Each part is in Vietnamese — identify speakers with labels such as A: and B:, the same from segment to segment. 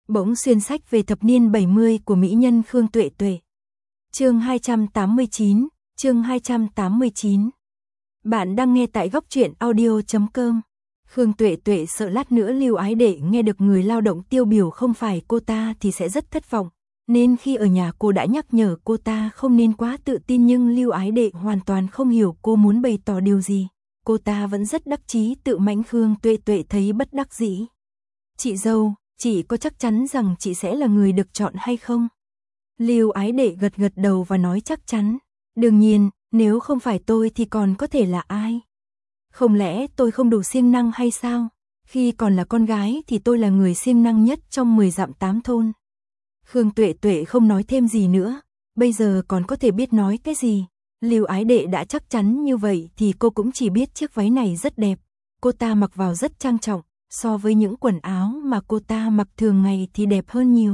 A: Bỗng xuyên sách về thập niên 70 của mỹ nhân Khương Tuệ Tuệ. Chương 289, chương 289. Bạn đang nghe tại góc truyện audio.com. Khương Tuệ Tuệ sợ lát nữa Lưu Ái Đệ nghe được người lao động tiêu biểu không phải cô ta thì sẽ rất thất vọng, nên khi ở nhà cô đã nhắc nhở cô ta không nên quá tự tin, nhưng Lưu Ái Đệ hoàn toàn không hiểu cô muốn bày tỏ điều gì. Cô ta vẫn rất đắc chí tự mãnh. Khương Tuệ Tuệ thấy bất đắc dĩ. Chị dâu, chị có chắc chắn rằng chị sẽ là người được chọn hay không? Lưu Ái Đệ gật gật đầu và nói chắc chắn. Đương nhiên, nếu không phải tôi thì còn có thể là ai? Không lẽ tôi không đủ siêng năng hay sao? Khi còn là con gái thì tôi là người siêng năng nhất trong 10 dặm 8 thôn. Khương Tuệ Tuệ không nói thêm gì nữa, bây giờ còn có thể biết nói cái gì? Lưu Ái Đệ đã chắc chắn như vậy thì cô cũng chỉ biết chiếc váy này rất đẹp. Cô ta mặc vào rất trang trọng, so với những quần áo mà cô ta mặc thường ngày thì đẹp hơn nhiều.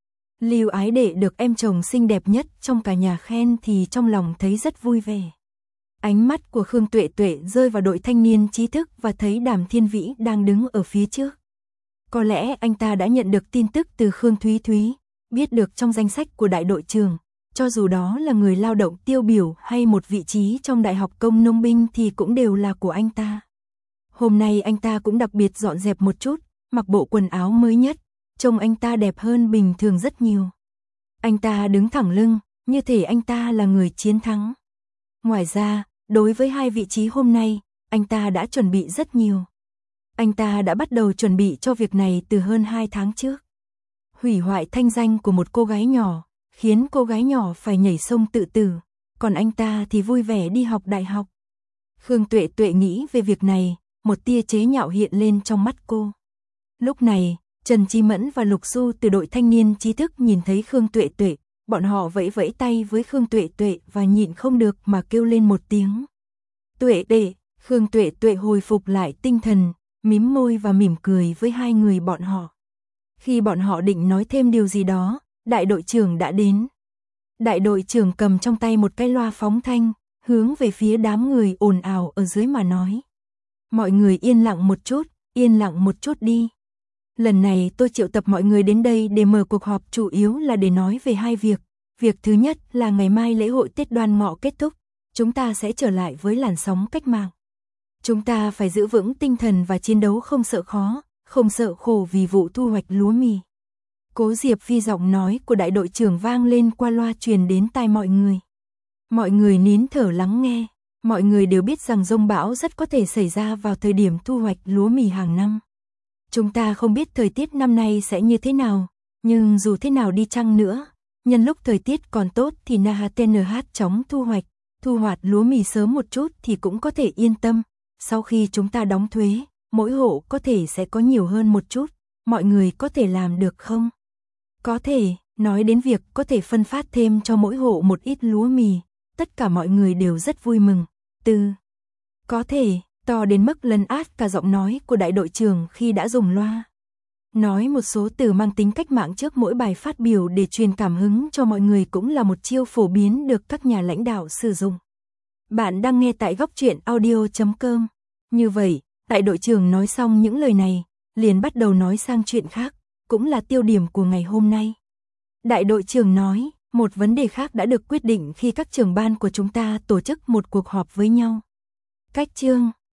A: Lưu Ái Đệ được em chồng xinh đẹp nhất trong cả nhà khen thì trong lòng thấy rất vui vẻ. Ánh mắt của Khương Tuệ Tuệ rơi vào đội thanh niên trí thức và thấy Đàm Thiên Vĩ đang đứng ở phía trước. Có lẽ anh ta đã nhận được tin tức từ Khương Thúy Thúy, biết được trong danh sách của đại đội trưởng, cho dù đó là người lao động tiêu biểu hay một vị trí trong Đại học Công Nông binh thì cũng đều là của anh ta. Hôm nay anh ta cũng đặc biệt dọn dẹp một chút, mặc bộ quần áo mới nhất, trông anh ta đẹp hơn bình thường rất nhiều. Anh ta đứng thẳng lưng, như thể anh ta là người chiến thắng. Ngoài ra, đối với hai vị trí hôm nay, anh ta đã chuẩn bị rất nhiều. Anh ta đã bắt đầu chuẩn bị cho việc này từ hơn 2 tháng trước. Hủy hoại thanh danh của một cô gái nhỏ, khiến cô gái nhỏ phải nhảy sông tự tử, còn anh ta thì vui vẻ đi học đại học. Khương Tuệ Tuệ nghĩ về việc này, một tia chế nhạo hiện lên trong mắt cô. Lúc này, Trần Chí Mẫn và Lục Xu từ đội thanh niên trí thức nhìn thấy Khương Tuệ Tuệ, bọn họ vẫy vẫy tay với Khương Tuệ Tuệ và nhịn không được mà kêu lên một tiếng. Tuệ Đệ. Khương Tuệ Tuệ hồi phục lại tinh thần, mím môi và mỉm cười với hai người bọn họ. Khi bọn họ định nói thêm điều gì đó, đại đội trưởng đã đến. Đại đội trưởng cầm trong tay một cái loa phóng thanh, hướng về phía đám người ồn ào ở dưới mà nói. Mọi người yên lặng một chút đi. Lần này tôi triệu tập mọi người đến đây để mở cuộc họp chủ yếu là để nói về hai việc. Việc thứ nhất là ngày mai lễ hội Tết Đoan Ngọ kết thúc, chúng ta sẽ trở lại với làn sóng cách mạng. Chúng ta phải giữ vững tinh thần và chiến đấu không sợ khó, không sợ khổ vì vụ thu hoạch lúa mì. Cố Diệp Phi giọng nói của đại đội trưởng vang lên qua loa truyền đến tai mọi người. Mọi người nín thở lắng nghe, mọi người đều biết rằng dông bão rất có thể xảy ra vào thời điểm thu hoạch lúa mì hàng năm. Chúng ta không biết thời tiết năm nay sẽ như thế nào, nhưng dù thế nào đi chăng nữa, nhân lúc thời tiết còn tốt thì NHTNH chóng thu hoạch lúa mì sớm một chút thì cũng có thể yên tâm. Sau khi chúng ta đóng thuế, mỗi hộ có thể sẽ có nhiều hơn một chút, mọi người có thể làm được không? Có thể, nói đến việc có thể phân phát thêm cho mỗi hộ một ít lúa mì, tất cả mọi người đều rất vui mừng. Có thể, to đến mức lấn át cả giọng nói của đại đội trưởng khi đã dùng loa. Nói một số từ mang tính cách mạng trước mỗi bài phát biểu để truyền cảm hứng cho mọi người cũng là một chiêu phổ biến được các nhà lãnh đạo sử dụng. Bạn đang nghe tại góc truyện audio.com. Như vậy, đại đội trưởng nói xong những lời này, liền bắt đầu nói sang chuyện khác, cũng là tiêu điểm của ngày hôm nay. Đại đội trưởng nói, một vấn đề khác đã được quyết định khi các trưởng ban của chúng ta tổ chức một cuộc họp với nhau. Cách chương